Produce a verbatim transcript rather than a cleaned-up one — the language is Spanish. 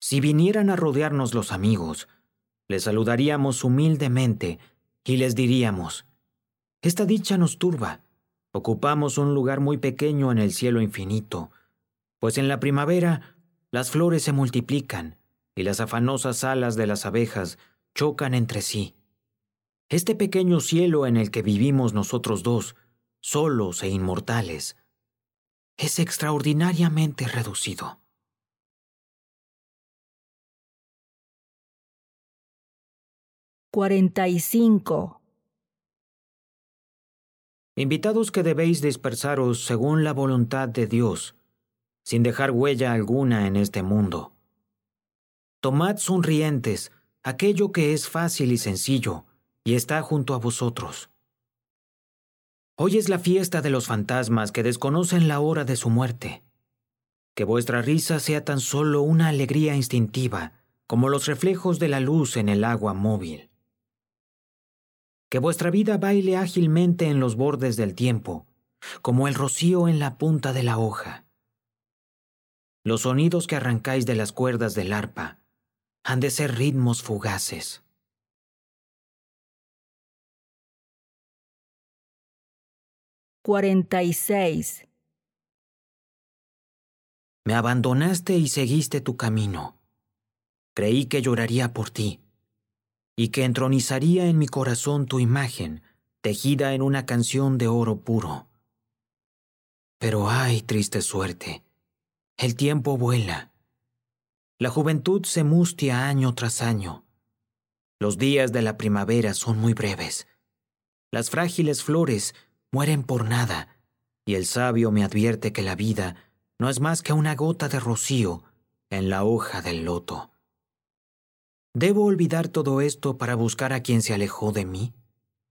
Si vinieran a rodearnos los amigos, les saludaríamos humildemente y les diríamos: esta dicha nos turba. Ocupamos un lugar muy pequeño en el cielo infinito, pues en la primavera las flores se multiplican y las afanosas alas de las abejas chocan entre sí. Este pequeño cielo en el que vivimos nosotros dos, solos e inmortales, es extraordinariamente reducido. cuarenta y cinco. Invitados que debéis dispersaros según la voluntad de Dios, sin dejar huella alguna en este mundo. Tomad sonrientes aquello que es fácil y sencillo, y está junto a vosotros. Hoy es la fiesta de los fantasmas que desconocen la hora de su muerte. Que vuestra risa sea tan solo una alegría instintiva, como los reflejos de la luz en el agua móvil. Que vuestra vida baile ágilmente en los bordes del tiempo, como el rocío en la punta de la hoja. Los sonidos que arrancáis de las cuerdas del arpa han de ser ritmos fugaces. cuarenta y seis. Me abandonaste y seguiste tu camino. Creí que lloraría por ti, y que entronizaría en mi corazón tu imagen, tejida en una canción de oro puro. Pero ay, triste suerte, el tiempo vuela. La juventud se mustia año tras año. Los días de la primavera son muy breves. Las frágiles flores mueren por nada, y el sabio me advierte que la vida no es más que una gota de rocío en la hoja del loto. ¿Debo olvidar todo esto para buscar a quien se alejó de mí?